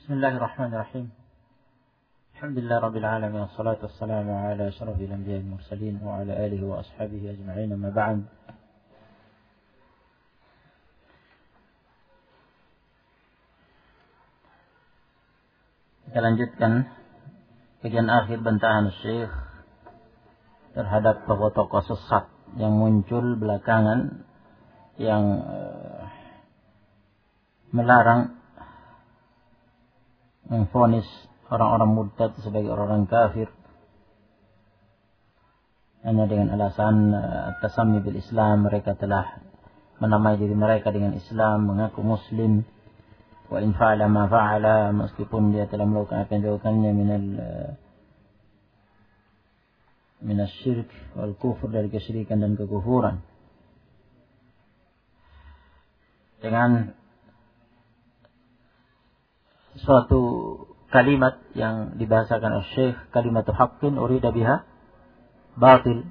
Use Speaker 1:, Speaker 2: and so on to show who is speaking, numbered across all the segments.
Speaker 1: Bismillahirrahmanirrahim. Alhamdulillah rabbil alamin, wassalatu wassalamu ala asyrafil anbiya'i wal mursalin wa ala alihi wa ashabihi ajma'in, amma ba'd. Kita lanjutkan bagian akhir bantahan Syekh terhadap tokoh-tokoh sesat yang muncul belakangan yang melarang memvonis orang-orang murtad sebagai orang-orang kafir hanya dengan alasan at-tasammi bil Islam. Mereka telah menamai diri mereka dengan Islam, mengaku muslim, wa in fa'ala ma fa'ala, meskipun dia telah melakukan apa yang dilakukannya minal syirk wal kufur, dari kesyirikan dan kekufuran. Dengan suatu kalimat yang dibahasakan oleh Syekh, kalimatu haqqin urida biha batil.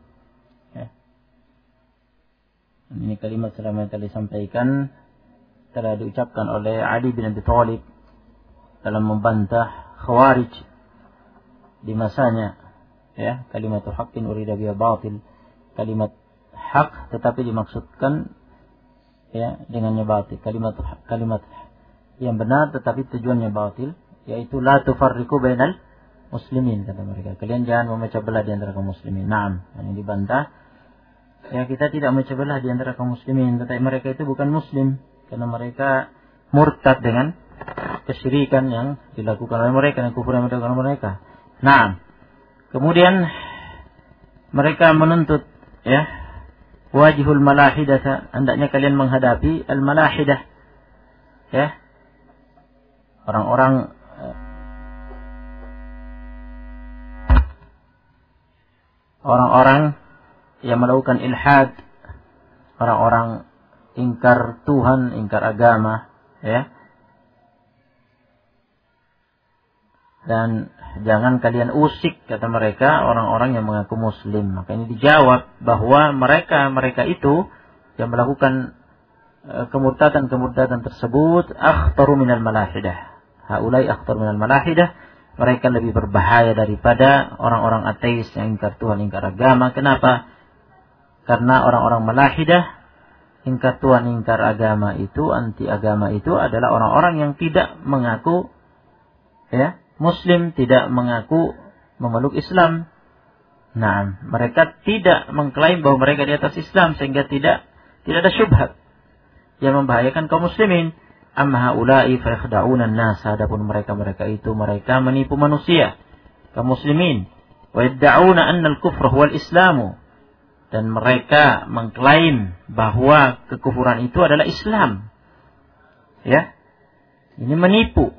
Speaker 1: Ini kalimat selama tadi disampaikan telah diucapkan oleh Ali bin Abi Thalib dalam membantah Khawarij di masanya. Kalimatu haqqin urida biha batil, kalimat hak tetapi dimaksudkan dengannya batil. Kalimat yang benar tetapi tujuannya batil, yaitu la tufarriqu bainal muslimin, kata mereka. Kalian jangan memecah belah di antara kaum muslimin. Naam, ini dibantah. Kita tidak memecah belah di antara kaum muslimin, tetapi mereka itu bukan muslim karena mereka murtad dengan kesyirikan yang dilakukan oleh mereka dan kufur yang dilakukan oleh mereka. Naam. Kemudian mereka menuntut wajihul malahidah, hendaknya kalian menghadapi al-malahidah, orang-orang yang melakukan ilhad, orang-orang ingkar Tuhan, ingkar agama, dan jangan kalian usik, kata mereka, orang-orang yang mengaku muslim. Maka ini dijawab bahwa mereka itu yang melakukan kemurtadan tersebut akhtaru minal malahidah. Haulai akhtar minal malahidah, mereka lebih berbahaya daripada orang-orang ateis yang ingkar Tuhan, ingkar agama. Kenapa? Karena orang-orang malahidah, ingkar Tuhan, ingkar agama itu, anti agama itu adalah orang-orang yang tidak mengaku muslim, tidak mengaku memeluk Islam. Nah, mereka tidak mengklaim bahwa mereka di atas Islam, sehingga tidak ada syubhat yang membahayakan kaum muslimin. Amma haula'i fa yakhda'una an-nas, adapun mereka itu mereka menipu manusia, kaum muslimin. Wa yad'una anna al-kufra huwa al-islamu, dan mereka mengklaim bahwa kekufuran itu adalah Islam. Ini menipu.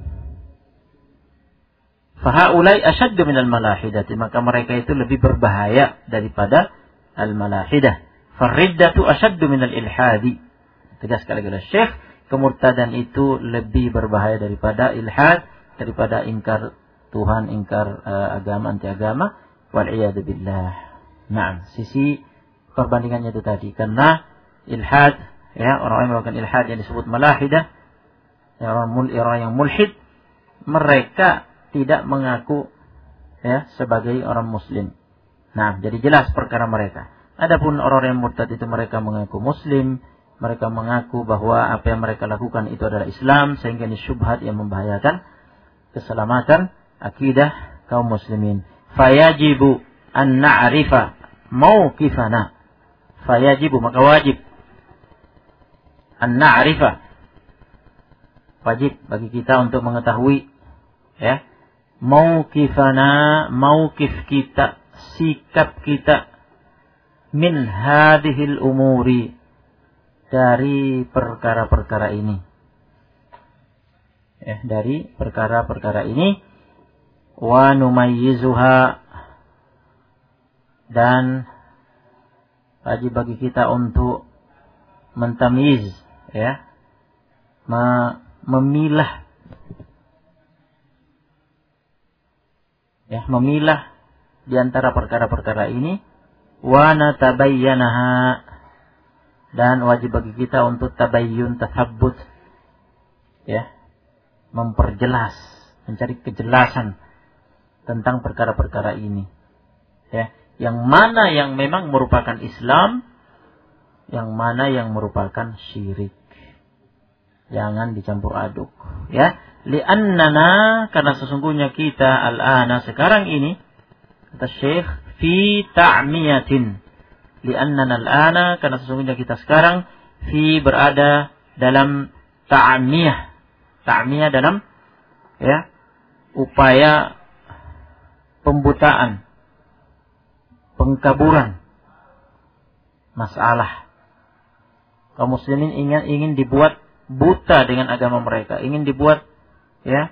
Speaker 1: Fa haula'i ashaddu minal malahidati, maka mereka itu lebih berbahaya daripada al-malahidah. Fa riddatu ashaddu minal ilhadi. Tegas sekali oleh Syekh, kemurtadan itu lebih berbahaya daripada ilhad, daripada ingkar Tuhan, ingkar agama, anti agama. Wal'iyadu billah. Nah, sisi perbandingannya itu tadi. Karena ilhad, orang yang melakukan ilhad yang disebut malahidah, orang yang mulhid, mereka tidak mengaku sebagai orang muslim. Nah, jadi jelas perkara mereka. Adapun orang yang murtad itu mereka mengaku muslim, mereka mengaku bahwa apa yang mereka lakukan itu adalah Islam, sehingga ini syubhat yang membahayakan keselamatan akidah kaum muslimin. Fayajibu an na'rifa mauqifana. Fayajibu, maka wajib. An na'rifa, wajib bagi kita untuk mengetahui mauqifana, mauqif kita, sikap kita, min hadhil umuri, dari perkara-perkara ini. Dari perkara-perkara ini. Wa numayyizuha, dan wajib bagi kita untuk mentamyiz, memilah, memilah di antara perkara-perkara ini. Wa natabayyanaha, dan wajib bagi kita untuk tabayyun, tathabbut, memperjelas, mencari kejelasan tentang perkara-perkara ini. Ya, yang mana yang memang merupakan Islam, yang mana yang merupakan syirik. Jangan dicampur aduk, ya. Li'annana, karena sesungguhnya kita al-ana sekarang ini, kata Syekh, fi ta'miyatin. Li'annana al-ana, karena sesungguhnya kita sekarang berada dalam ta'miyah. Ta'miyah dalam, ya, upaya pembutaan, pengkaburan masalah. Kaum muslimin ingin dibuat buta dengan agama mereka, ingin dibuat, ya,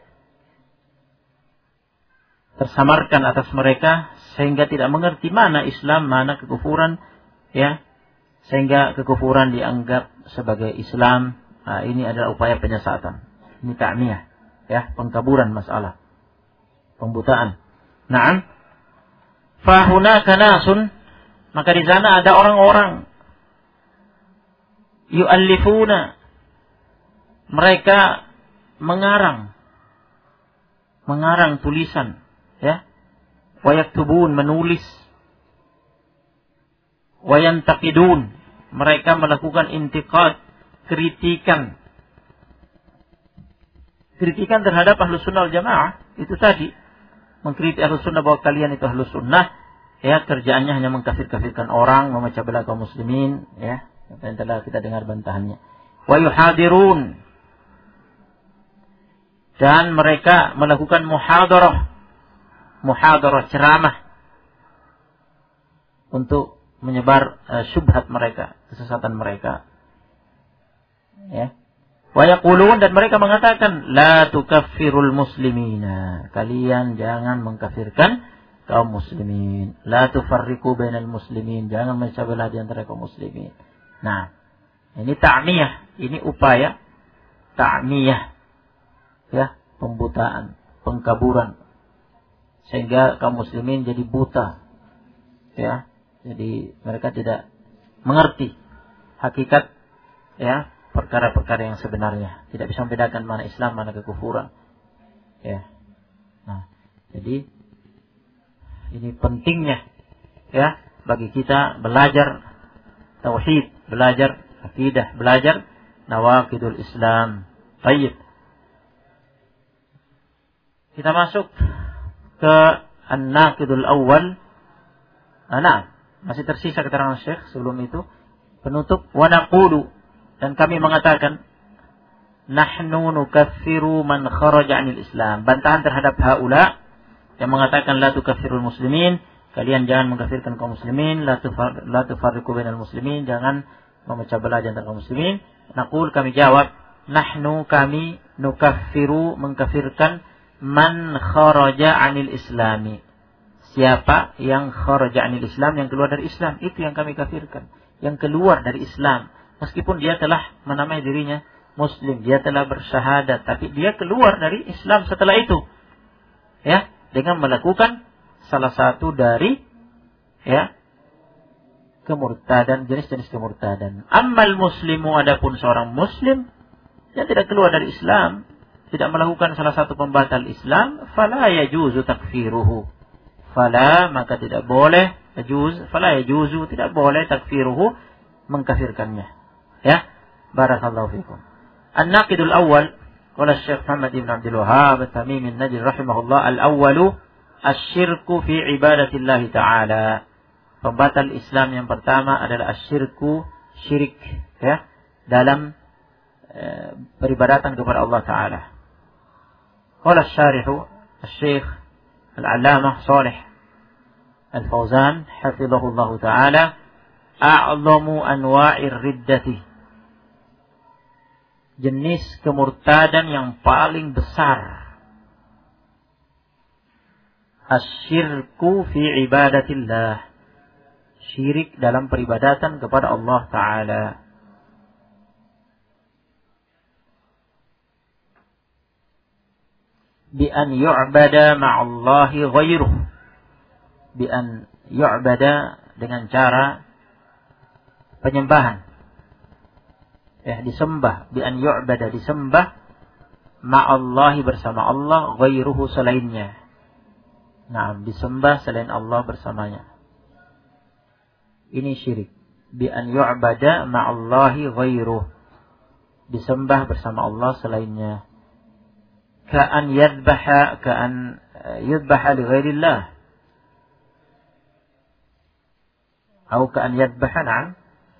Speaker 1: tersamarkan atas mereka sehingga tidak mengerti mana Islam, mana kekufuran, ya, sehingga kekufuran dianggap sebagai Islam. Nah, ini adalah upaya penyesatan. Ini ta'miyah, ya, pengkaburan masalah, pembutaan. Na'am. Fahunaka nasun, maka di sana ada orang-orang yu'allifuna, mereka mengarang tulisan, ya, wa yaktubun, menulis, wa yantaqidun, mereka melakukan intiqad, kritikan terhadap Ahlus Sunnah wal Jamaah. Itu tadi, mengkritik Ahlus Sunnah bahwa kalian itu Ahlus Sunnah, ya, kerjaannya hanya mengkafir-kafirkan orang, memecah belah kaum muslimin, ya, yang telah kita dengar bantahannya. Wa yuhadirun, dan mereka melakukan muhadarah ceramah untuk menyebar syubhat mereka, kesesatan mereka, ya. Wa yaqulun, dan mereka mengatakan, la tukaffirul muslimina, kalian jangan mengkafirkan kaum muslimin, la tufarriqu bainal muslimin, jangan memecah belah di antara kaum muslimin. Nah, ini ta'miyah, ini upaya ta'miyah, ya, pembutaan, pengkaburan, sehingga kaum muslimin jadi buta, ya, jadi mereka tidak mengerti hakikat, ya, perkara-perkara yang sebenarnya, tidak bisa membedakan mana Islam, mana kekufuran, ya. Nah, jadi ini pentingnya, ya, bagi kita belajar tauhid, belajar akidah, belajar nawaqidul Islam. Baik. Kita masuk ke an-naqidul awal. Nah, masih tersisa keterangan Syekh sebelum itu. Penutup, wa naqulu, dan kami mengatakan, nahnu nukaffiru man kharaja 'anil Islam. Bantahan terhadap haula yang mengatakan la tukaffirul muslimin, kalian jangan mengkafirkan kaum muslimin, la tufarriqu bainal muslimin, jangan memecah belah di antara kaum muslimin. Naqul, kami jawab, nahnu, kami, nukaffiru, mengkafirkan, man kharaja 'anil islami, siapa yang kharaja 'anil Islam, yang keluar dari Islam, itu yang kami kafirkan, yang keluar dari Islam, meskipun dia telah menamai dirinya muslim, dia telah bersyahadat, tapi dia keluar dari Islam setelah itu, ya, dengan melakukan salah satu dari, ya, kemurtadan, jenis-jenis kemurtadan. Ammal muslimu, adapun seorang muslim yang tidak keluar dari Islam, tidak melakukan salah satu pembatal Islam, fala yajuzu takfiruhu, fala, maka tidak boleh, fala yajuzu, tidak boleh, takfiruhu, mengkafirkannya, ya. Barakallahu fikum. An-naqidul awal, qala Syekh Muhammad ibn Abdul Wahhab At-Tamimi An-Najdi rahimahullah, al-awwalu asyirku fi ibadatillah ta'ala. Pembatal Islam yang pertama adalah asyirku, syirik, ya, dalam peribadatan kepada Allah Ta'ala. Qala syarihu Syekh Al-Allamah Shalih Al-Fauzan hafizahullah ta'ala, a'zamu anwa'ir riddati, jenis kemurtadan yang paling besar, asyirku fi ibadatillah, syirik dalam peribadatan kepada Allah Ta'ala. Bi an yu'bada ma'allahi ghairuh, bi an yu'bada, dengan cara penyembahan, ya, disembah, bi an yu'bada, disembah ma'allahi bersama Allah, ghairuhu selainnya. Nah, disembah selain Allah bersamanya. Ini syirik. Bi an yu'bada ma'allahi ghairuh. Disembah bersama Allah selainnya. Ka'an yudbaha li ghairillah. Atau ka'an yadbaha, na'am.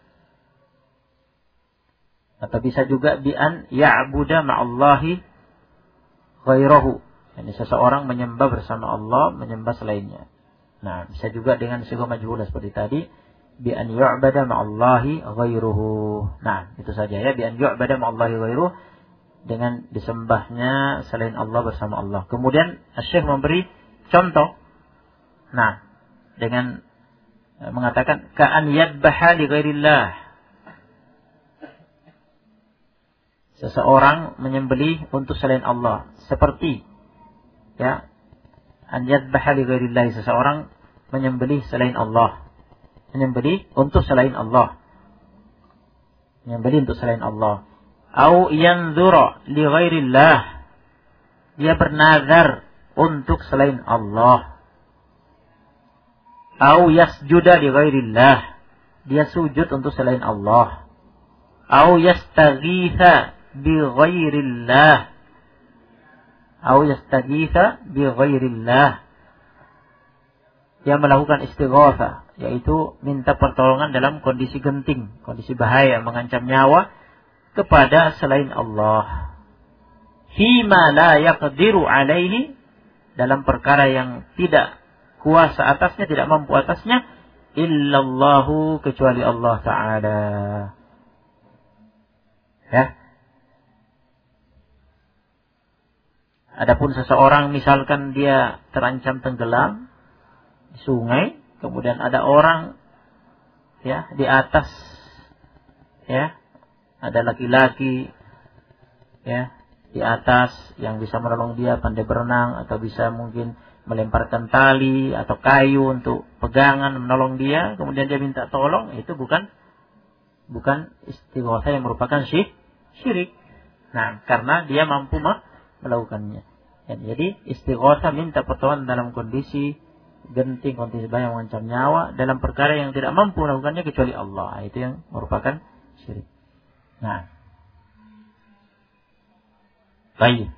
Speaker 1: Atau bisa juga bi an ya'buda ma'allahi ghairahu. Yani seseorang menyembah bersama Allah, menyembah selainnya. Nah, bisa juga dengan sighah majhulah seperti tadi, bi an yu'bada ma'allahi ghairuhu. Nah, itu saja ya, bi an yu'bada ma'allahi ghairuhu, dengan disembahnya selain Allah bersama Allah. Kemudian Syekh memberi contoh. Nah, dengan mengatakan ka'an yadbaha li ghairillah. Seseorang menyembelih untuk selain Allah, seperti ya, an yadbaha li ghairillah, seseorang menyembelih selain Allah. Menyembelih untuk selain Allah. Menyembelih untuk selain Allah. Au yanzura li ghairillah, dia bernazar untuk selain Allah. Au yasjuda li ghairillah, dia sujud untuk selain Allah. Au yastaghitha bi ghairillah, au yastaghitha bi ghairillah, dia melakukan istighatsah, yaitu minta pertolongan dalam kondisi genting, kondisi bahaya, mengancam nyawa, kepada selain Allah. Fima la yaqdiru alaihi, dalam perkara yang tidak kuasa atasnya, tidak mampu atasnya, illallahu, kecuali Allah Ta'ala. Ya. Adapun seseorang misalkan dia terancam tenggelam di sungai, kemudian ada orang ya di atas, ya, ada laki-laki ya di atas yang bisa menolong dia, pandai berenang atau bisa mungkin melemparkan tali atau kayu untuk pegangan menolong dia, kemudian dia minta tolong, itu bukan istighatsah yang merupakan syirik. Nah, karena dia mampu melakukannya. Jadi istighatsah minta pertolongan dalam kondisi genting, kondisi bahaya mengancam nyawa, dalam perkara yang tidak mampu melakukannya kecuali Allah. Itu yang merupakan syirik. Nah, baik.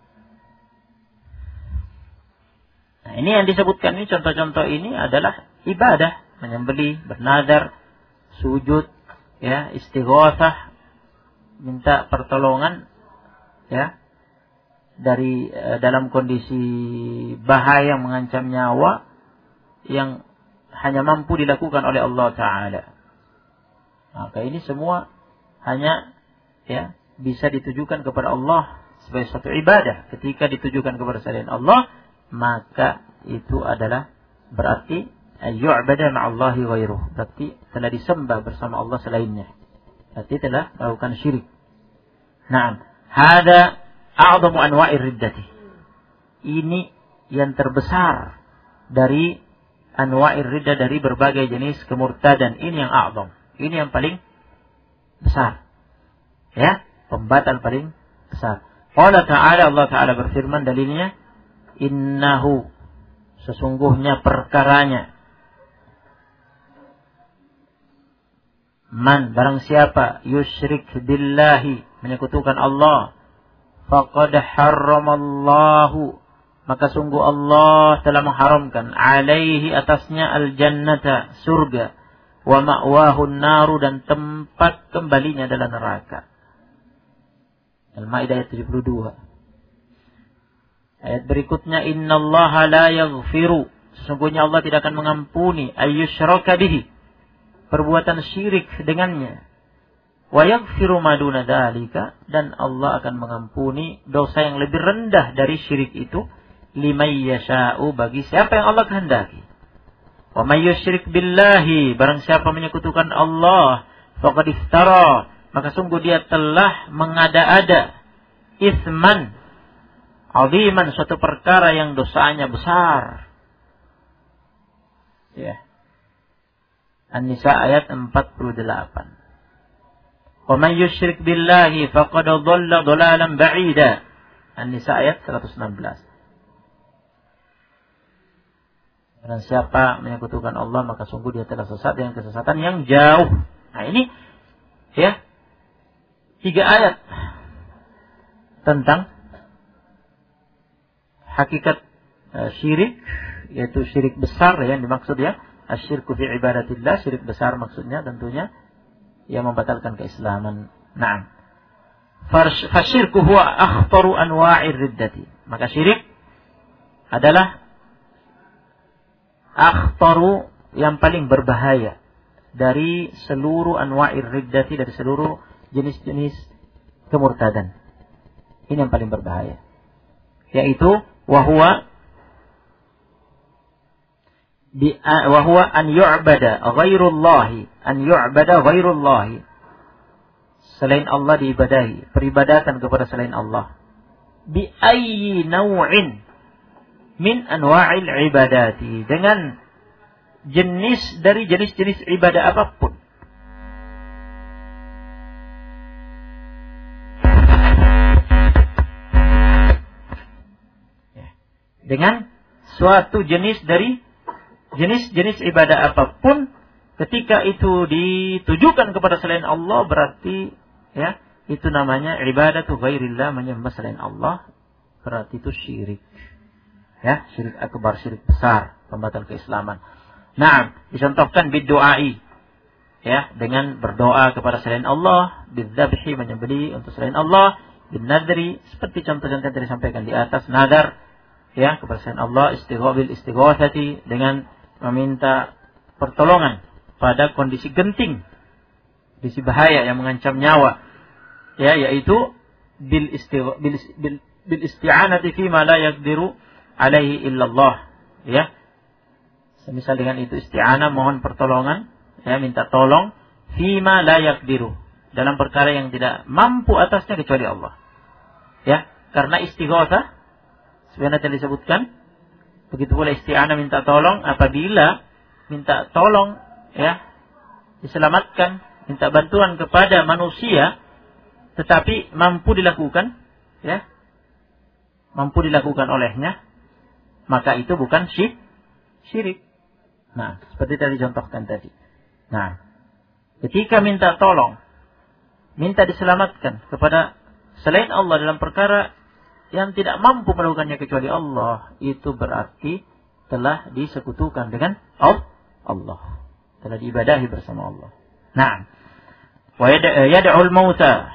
Speaker 1: Nah, ini yang disebutkan ini, contoh-contoh ini adalah ibadah, menyembelih, bernadar, sujud, ya, istighatsah, minta pertolongan, ya, dari dalam kondisi bahaya mengancam nyawa yang hanya mampu dilakukan oleh Allah Ta'ala. Maka ini semua hanya ya bisa ditujukan kepada Allah sebagai suatu ibadah. Ketika ditujukan kepada selain Allah, maka itu adalah berarti ayyu'bada ma'allahi ghairuh, berarti telah disembah bersama Allah selainnya, berarti telah melakukan syirik. Naam, hada a'zamu anwa'ir riddati. Ini yang terbesar dari anwa'ir riddah, dari berbagai jenis kemurtadan. Ini yang a'zam, ini yang paling besar. Ya, pembatal paling besar. Qala ta'ala, Allah Ta'ala berfirman, dalilnya, innahu, sesungguhnya perkaranya, man, barang siapa, yusyrik billahi, menyekutukan Allah, faqad harramallahu, maka sungguh Allah telah mengharamkan, alaihi, atasnya, al-jannata, surga, wa ma'wahu naru, dan tempat kembalinya adalah neraka. Al-Maidah ayat 72. Ayat berikutnya, innallaha la yaghfiru, sesungguhnya Allah tidak akan mengampuni, ayyushraka bihi, perbuatan syirik dengannya, wa yaghfiru ma duna dzalika, dan Allah akan mengampuni dosa yang lebih rendah dari syirik itu, liman yasha'u, bagi siapa yang Allah kehendaki. Wa may yusyrik billahi, barang siapa menyekutukan Allah, faqad iftara, maka sungguh dia telah mengada-ada, itsman aziman, suatu perkara yang dosanya besar. Ya. An-Nisa ayat 48. Wa may yusyrik billahi faqad dhalla dhalalan ba'ida, An-Nisa ayat 116. Dan siapa menyekutukan Allah maka sungguh dia telah sesat dengan kesesatan yang jauh. Nah ini ya 3 ayat tentang hakikat syirik, yaitu syirik besar yang dimaksud ya, asyirku fi ibadatillah, syirik besar maksudnya tentunya yang membatalkan keislaman. Naam. Fasyirku huwa akhtaru anwa'ir riddati. Maka syirik adalah akhtaru, yang paling berbahaya dari seluruh anwa'ir riddati, dari seluruh jenis-jenis kemurtadan. Ini yang paling berbahaya. Yaitu wahwa an yu'bada ghairullahi, selain Allah diibadahi, peribadatan kepada selain Allah, bi ayyi naw'in min anwa'il ibadati, dengan jenis dari jenis-jenis ibadah apapun. Dengan suatu jenis dari jenis-jenis ibadah apapun, ketika itu ditujukan kepada selain Allah, berarti ya itu namanya ibadatu ghairillah, menyembah selain Allah, berarti itu syirik. Ya, syirik akbar, syirik besar, pembatal keislaman. Nah, dicontohkan bidduai, ya, dengan berdoa kepada selain Allah, bidzabhi, menyembelih untuk selain Allah, bin nadri, seperti contoh-contoh yang tadi disampaikan di atas, nadar, ya, kepada selain Allah, istighatsati, dengan meminta pertolongan pada kondisi genting, kondisi bahaya yang mengancam nyawa, ya, yaitu bil isti'anati fi ma la yaqdiru alaihi illallah, ya. Semisal dengan itu isti'anah, mohon pertolongan, ya, minta tolong, fi ma la yaqdiru, dalam perkara yang tidak mampu atasnya kecuali Allah. Ya, karena istighatsah sebenarnya telah disebutkan, begitu pula isti'anah, minta tolong, apabila minta tolong, ya, diselamatkan, minta bantuan kepada manusia, tetapi mampu dilakukan, ya, mampu dilakukan olehnya, maka itu bukan syirik. Nah, seperti tadi contohkan tadi. Nah, ketika minta tolong, minta diselamatkan kepada selain Allah dalam perkara yang tidak mampu melakukannya kecuali Allah, itu berarti telah disekutukan dengan Allah, telah diibadahi bersama Allah. Nah, wa yad'ul mauta,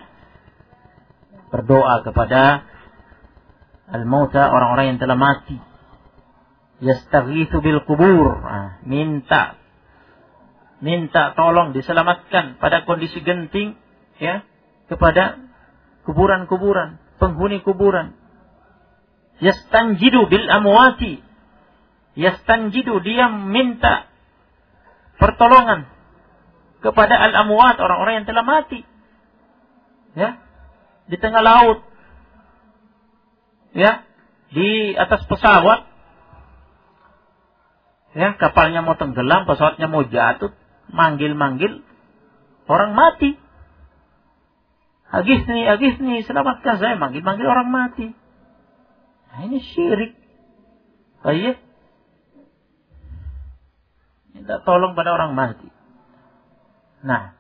Speaker 1: berdoa kepada al-mauta, orang-orang yang telah mati. Yastaghitsu bil qubur, minta tolong diselamatkan pada kondisi genting, ya, kepada kuburan-kuburan, penghuni kuburan. Yastanjidu bil amwati, yastanjidu, dia minta pertolongan kepada al-amwat, orang-orang yang telah mati, ya, di tengah laut, ya, di atas pesawat, ya, kapalnya mau tenggelam, pesawatnya mau jatuh, manggil-manggil orang mati. Agisni, selamatkan saya, manggil-manggil orang mati. Nah, ini syirik. Baik. Minta tolong pada orang mati. Nah.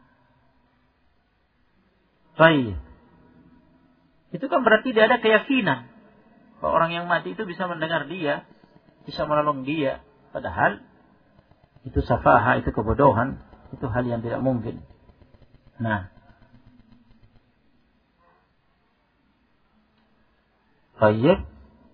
Speaker 1: Baik. Itu kan berarti dia ada keyakinan bahwa orang yang mati itu bisa mendengar dia, bisa menolong dia. Padahal itu safaha, itu kebodohan, itu hal yang tidak mungkin. Nah, baik.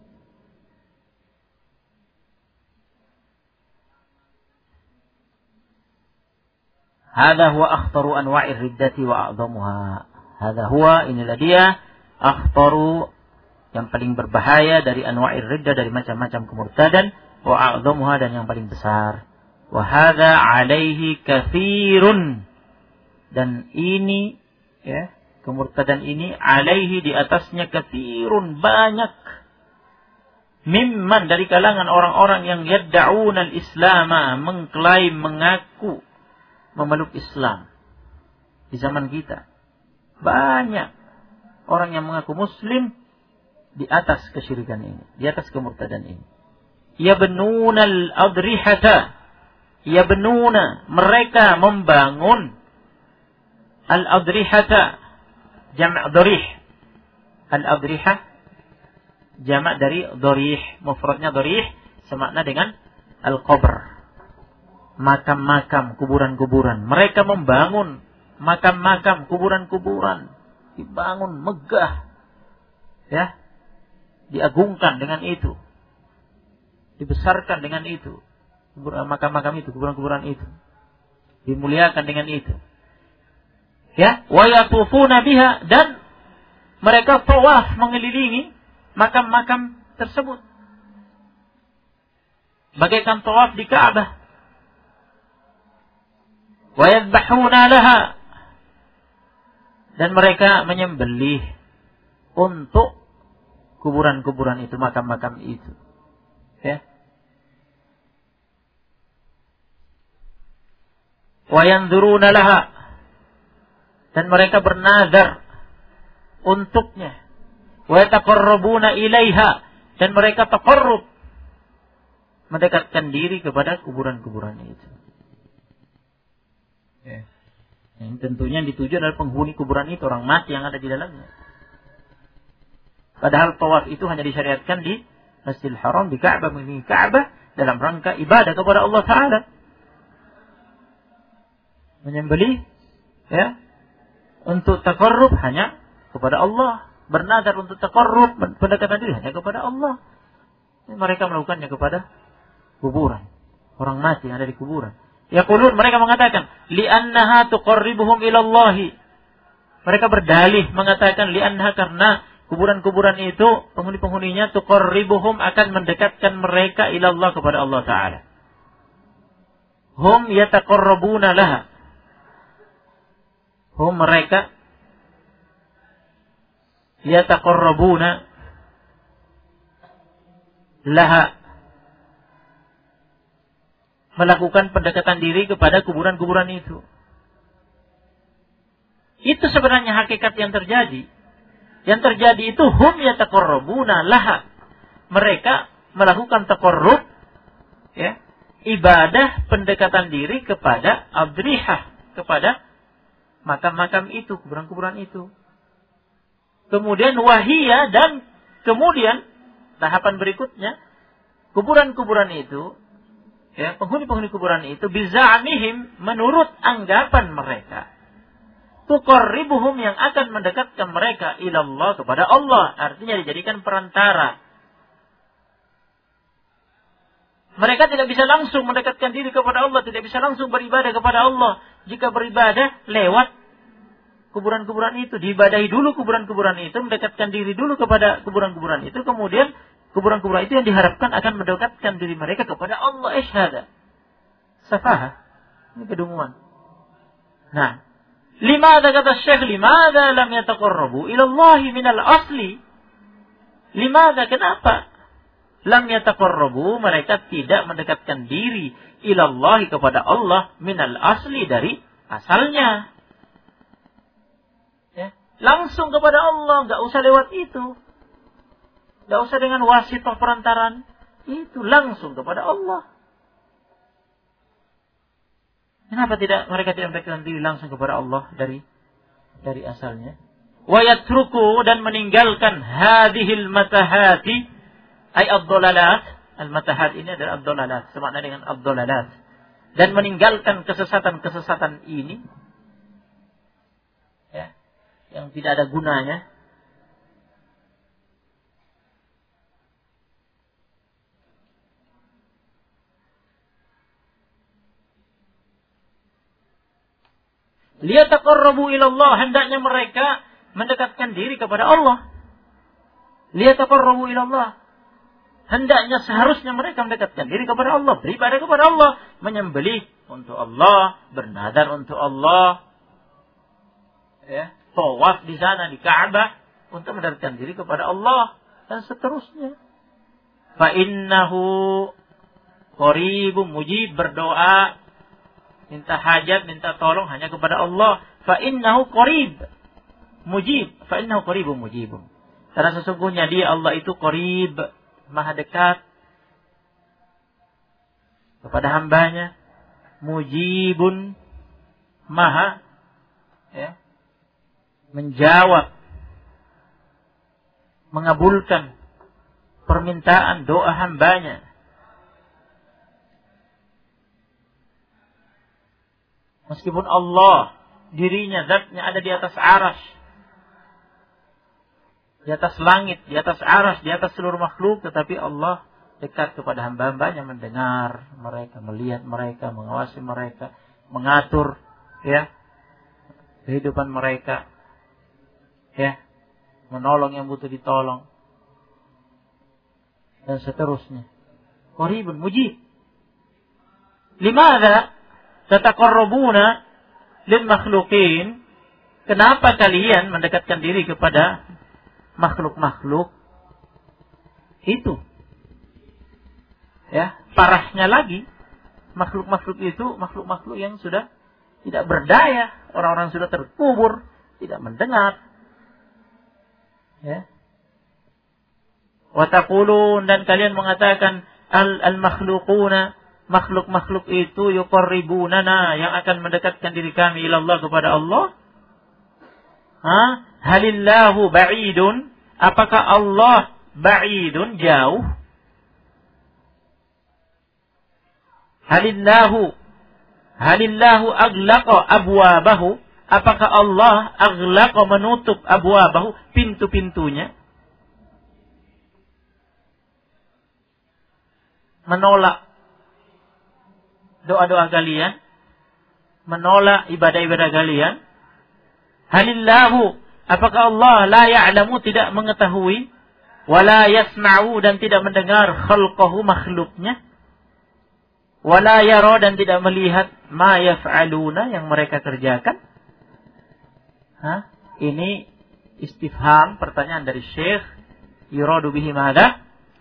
Speaker 1: Hadza huwa akhtaru anwa'ir riddati wa a'dhamuha. Hadza huwa, inilah dia, akhtaru, yang paling berbahaya dari anwa'ir riddah, dari macam-macam kemurtadan, wa a'dhamuha, dan yang paling besar. Wa hadza 'alaihi katsirun, dan ini, ya, kemurtadan ini, 'alaihi, di atasnya, katsirun, banyak, mimman, dari kalangan orang-orang yang yadda'una al-islama, mengklaim, mengaku memeluk Islam di zaman kita. Banyak orang yang mengaku muslim, di atas kesyirikan ini, di atas kemurtadan ini. Yabnuna al-adrihata, yabnuna, mereka membangun al-adrihata, jamak dorih. Al-adrihah jamak dari dorih, mufradnya dorih, semakna dengan al-qabr, makam-makam, kuburan-kuburan. Mereka membangun makam-makam, kuburan-kuburan, dibangun megah, ya, diagungkan dengan itu, dibesarkan dengan itu, makam-makam itu, kuburan-kuburan itu, dimuliakan dengan itu. Ya, wa yatufuna biha, dan mereka tawaf mengelilingi makam-makam tersebut, bagaikan tawaf di Ka'bah. Wa yadhbahuna laha, dan mereka menyembelih untuk kuburan-kuburan itu, makam-makam itu. Ya. Wa yanzuruna laha, dan mereka bernazar untuknya. Wa yataqarrabuna ilaiha, dan mereka taqarrub, mendekatkan diri kepada kuburan-kuburan itu. Ya. Yang tentunya dituju adalah penghuni kuburan itu, orang mati yang ada di dalamnya. Padahal tawaf itu hanya disyariatkan di Masjidil Haram, di Ka'bah, mengunjungi Ka'bah dalam rangka ibadah kepada Allah Ta'ala. Menyembelih, ya, untuk taqarrub hanya kepada Allah. Bernazar untuk taqarrub, pendekatan diri hanya kepada Allah. Mereka melakukannya kepada kuburan, orang mati yang ada di kuburan. Yaqulun, mereka mengatakan, li'annaha tuqarribuhum ilallahi. Mereka berdalih mengatakan li'annaha, karena kuburan-kuburan itu, penghuni-penghuninya, tuqarribuhum, akan mendekatkan mereka ilallah, kepada Allah Ta'ala. Hum yataqarrabuna laha. Hum, mereka, yataqarrabuna laha, melakukan pendekatan diri kepada kuburan-kuburan itu. Itu sebenarnya hakikat yang terjadi. Yang terjadi itu hum yataqarrabuna laha. Mereka melakukan taqarrub, ya, ibadah pendekatan diri kepada adrihah, kepada makam-makam itu, kuburan-kuburan itu. Kemudian wahiyah, dan kemudian tahapan berikutnya, kuburan-kuburan itu, ya, penghuni-penghuni kuburan itu, biza'mihim, menurut anggapan mereka, tuqarribuhum, yang akan mendekatkan mereka ilallah, kepada Allah. Artinya dijadikan perantara. Mereka tidak bisa langsung mendekatkan diri kepada Allah, tidak bisa langsung beribadah kepada Allah. Jika beribadah lewat kuburan-kuburan itu, diibadahi dulu kuburan-kuburan itu, mendekatkan diri dulu kepada kuburan-kuburan itu, kemudian kuburan-kuburan itu yang diharapkan akan mendekatkan diri mereka kepada Allah. Isyhada. Safahah. Ini kedunguan. Nah, limadha, kata Syekh, limadha lam yataqarrabu ilallahi minal asli? Limadha, kenapa? Lam yataqarrabu, mereka tidak mendekatkan diri ilallahi, kepada Allah, minal asli, dari asalnya. Ya, langsung kepada Allah, enggak usah lewat itu. Enggak usah dengan wasithah perantaran. Itu langsung kepada Allah. Kenapa mereka tidak mendekatkan diri langsung kepada Allah dari asalnya? Wa yatruku, dan meninggalkan hadhil matahati, ay ad-dhalalat. Al-matahat ini adalah ad-dhalalat, semakna dengan ad-dhalalat. Dan meninggalkan kesesatan-kesesatan ini, ya, yang tidak ada gunanya. Liyataqarrabu ilallah, hendaknya mereka mendekatkan diri kepada Allah. Liyataqarrabu ilallah, hendaknya, seharusnya mereka mendekatkan diri kepada Allah, beribadah kepada Allah, menyembelih untuk Allah, bernadar untuk Allah, ya, tawaf di sana di Ka'bah untuk mendekatkan diri kepada Allah, dan seterusnya. Fa innahu qaribun mujib, berdoa, minta hajat, minta tolong hanya kepada Allah. Fa innahu qarib mujib, fa innahu qaribun mujibun. Karena sesungguhnya dia Allah itu qarib, maha dekat kepada hambanya, mujibun, maha menjawab, mengabulkan permintaan doa hambanya. Meskipun Allah dirinya, zatnya ada di atas arasy, di atas langit, di atas arasy, di atas seluruh makhluk, tetapi Allah dekat kepada hamba-hambanya, mendengar mereka, melihat mereka, mengawasi mereka, mengatur kehidupan mereka, menolong yang butuh ditolong, dan seterusnya. Qaribun mujib. Limadha tataqarrabuna lil makhluqin? Kenapa kalian mendekatkan diri kepada makhluk-makhluk itu? Parahnya lagi, makhluk-makhluk itu makhluk-makhluk yang sudah tidak berdaya, orang-orang sudah terkubur, tidak mendengar. Wa taqulun, dan kalian mengatakan al-makhluquna, makhluk-makhluk itu yuqarribunana, yang akan mendekatkan diri kami ila Allah, kepada Allah. Halillahu ba'idun, apakah Allah ba'idun, jauh? Halillahu aglaqa abwabahu, apakah Allah aglaqa, menutup, abwabahu, pintu-pintunya? Menolak doa-doa kalian, menolak ibadah-ibadah kalian. Halillahu, apakah Allah la ya'lamu, tidak mengetahui, wala yasma'u, dan tidak mendengar, khalqahu, makhluknya, wala yara, dan tidak melihat, ma yaf'aluna, yang mereka kerjakan. Ini istifham, pertanyaan dari Syekh, yuradu bihi madha?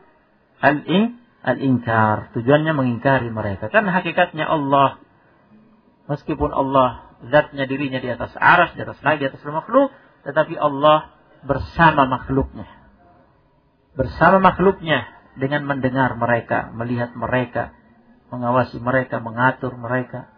Speaker 1: Al-inkar, tujuannya mengingkari mereka. Karena hakikatnya Allah, meskipun Allah zatnya, dirinya di atas arasy, di atas langit, di atas seluruh makhluk, tetapi Allah bersama makhluknya. Bersama makhluknya dengan mendengar mereka, melihat mereka, mengawasi mereka, mengatur mereka.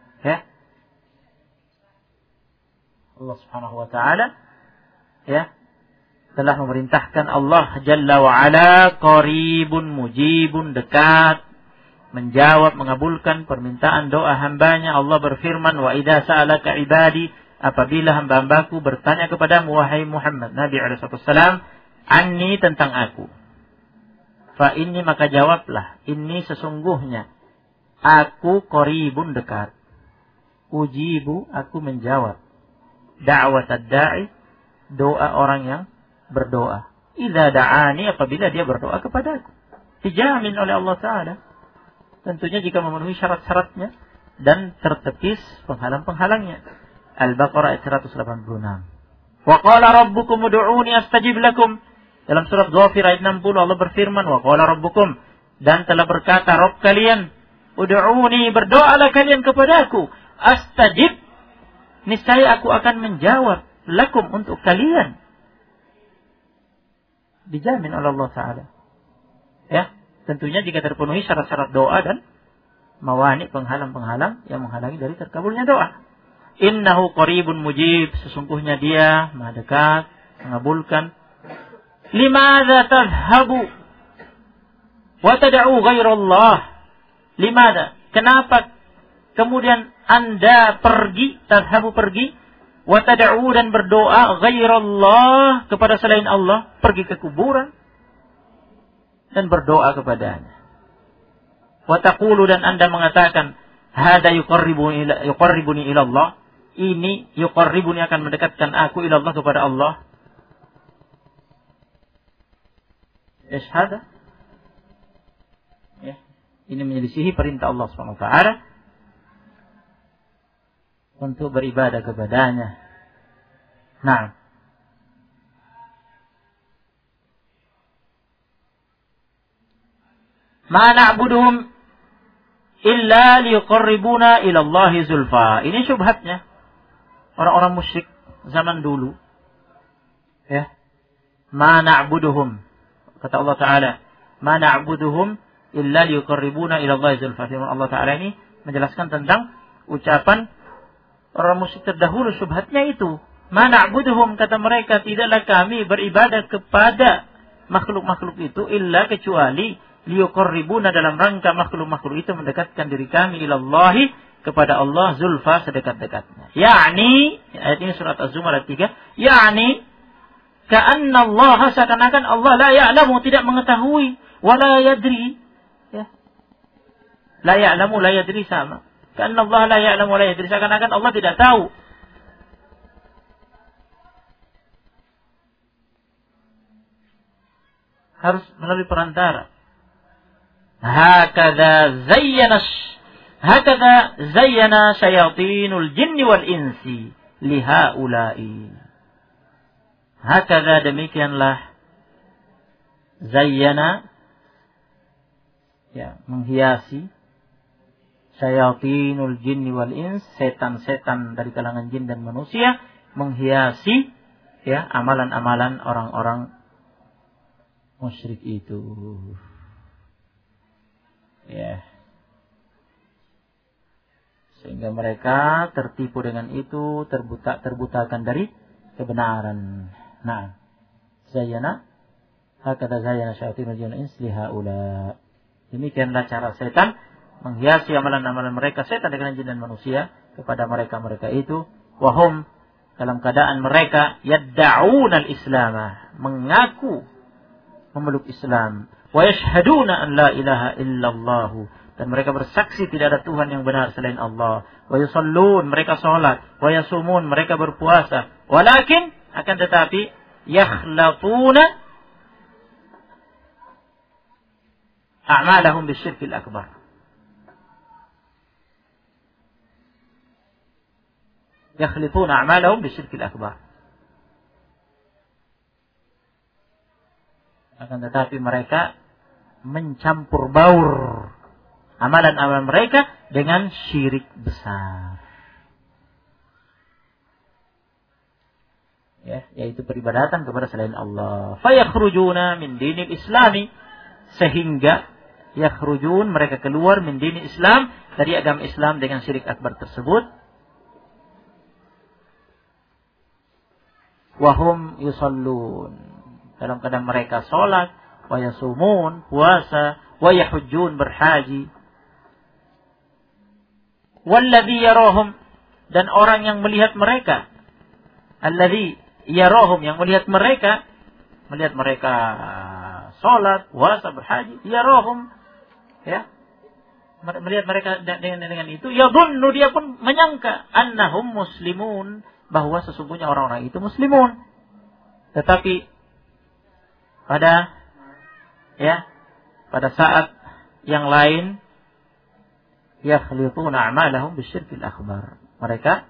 Speaker 1: Allah Subhanahu wa taala telah memerintahkan, Allah Jalla wa Ala qaribun mujibun, dekat, menjawab, mengabulkan permintaan doa hambanya. Allah berfirman, wa idza sa'alaka ibadi, apabila hamba-hambaku bertanya kepadamu, wahai Muhammad, Nabi SAW, anni, tentang aku, fa inni, maka jawablah, inni, sesungguhnya aku, qaribun, dekat, ujibu, aku menjawab, da'watad da'i, doa orang yang berdoa, idza da'ani, apabila dia berdoa kepadaku. Dijamin oleh Allah Ta'ala, tentunya jika memenuhi syarat-syaratnya dan tertepis penghalang-penghalangnya. Al-Baqarah ayat 186. Wa qala rabbukum ud'uuni astajib lakum. Dalam surat Ghafir ayat 60 Allah berfirman, wa qala rabbukum, dan telah berkata Rabb kalian, ud'uuni, berdoalah kalian kepadaku, astajib, niscaya aku akan menjawab, lakum, untuk kalian. Dijamin oleh Allah Ta'ala. Tentunya jika terpenuhi syarat-syarat doa dan mawani, penghalang-penghalang yang menghalangi dari terkabulnya doa. Innahu qaribun mujib, sesungguhnya dia maha dekat, mengabulkan. Limadha tadhhabu wa tad'u ghairallah? Limadha, kenapa kemudian Anda pergi, tadhhabu, pergi, wa tad'u, dan berdoa, ghairallah, kepada selain Allah, pergi ke kuburan dan berdoa kepadanya. Wa taqulu, dan Anda mengatakan, hada yuqarribuni ila Allah, ini yuqarribuni, akan mendekatkan aku ila Allah, kepada Allah. Ishada, ini menyelisihi perintah Allah SWT untuk beribadah kepadanya. Nah, ma na'buduhum illa liyuqarribuna ila Allahi zulfa. Ini syubhatnya orang-orang musyrik zaman dulu. ma na'buduhum. Kata Allah Ta'ala, ma na'buduhum illa liyuqarribuna ila Allah zulfa. Allah Ta'ala ini menjelaskan tentang ucapan orang musyrik terdahulu, syubhatnya itu. Ma na'buduhum, kata mereka, tidaklah kami beribadah kepada makhluk-makhluk itu illa kecuali liyuqarribuna, dalam rangka makhluk-makhluk itu mendekatkan diri kami ilallahi, kepada Allah, zulfa, sedekat-dekatnya. Yakni, ayat ini surat Az-Zumar ayat 3, yakni ka'anna Allah, seakan-akan Allah la ya'lamu, tidak mengetahui, wa la yadri, ya. La ya'lamu, la yadri sama. Ka'anna Allah la ya'lamu, la yadri, seakan-akan Allah tidak tahu. Harus melalui perantara. Hakadha zayyana syayatinul jinni wal insi lihaula'i. Hakadha, demikianlah, zayyana, ya, menghiasi, syayatinul jinni wal ins, setan-setan dari kalangan jin dan manusia, menghiasi, ya, amalan-amalan orang-orang musyrik itu. Ya. Sehingga mereka tertipu dengan itu, terbutakan dari kebenaran. Nah, zayyana, hakadha zayyana syayatinul jinni wal ins lihaula. Demikianlah cara setan menghiasi amalan-amalan mereka, setan dengan jin dan manusia, kepada mereka-mereka itu. Wahum, dalam keadaan mereka yadda'una al-islamah, mengaku memeluk Islam. Wa yashhaduna an la ilaha illallah, dan mereka bersaksi tidak ada Tuhan yang benar selain Allah. Wa yusallun, mereka salat. Wa yasumun, mereka berpuasa. Walakin, akan tetapi, yakhlatuna a'malahum bisyirkil akbar. Yakhlituna a'malahum bisyirkil akbar. Akan tetapi mereka mencampur baur amalan-amalan mereka dengan syirik besar. Ya, yaitu peribadatan kepada selain Allah. Fayakhrujuna min dinil islami, sehingga yakhrujun, mereka keluar, min dinil Islam, dari agama Islam dengan syirik akbar tersebut. Wahum yusallun, dalam keadaan mereka salat, wa yasumun, puasa, wa yahujjun, berhaji. Walladhi yarahum, dan orang yang melihat mereka, alladhi yarahum, yang melihat mereka salat, puasa, berhaji, yarahum, ya, melihat mereka dengan itu, yadhunnu, dia pun menyangka, annahum muslimun, bahwa sesungguhnya orang-orang itu muslimun. Tetapi pada saat yang lain, yakhlituna a'malahum bisyirkil akbar, mereka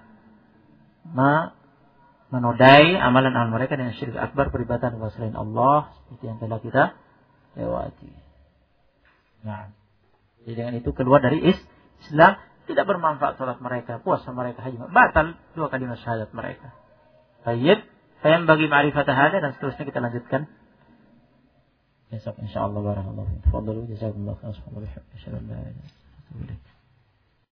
Speaker 1: menodai amalan-amalan mereka dengan syirik akbar, peribadatan kepada selain Allah, seperti yang telah kita lewati. Nah, jadi dengan itu keluar dari Islam, tidak bermanfaat salat mereka, puasa mereka, haji, batal 2 kalimat syahadat mereka. Baik, saya bagi ma'rifat hada, dan seterusnya kita lanjutkan besok insyaallah. Barakallahu fiikum. Fadlu jazakumullahu khairan.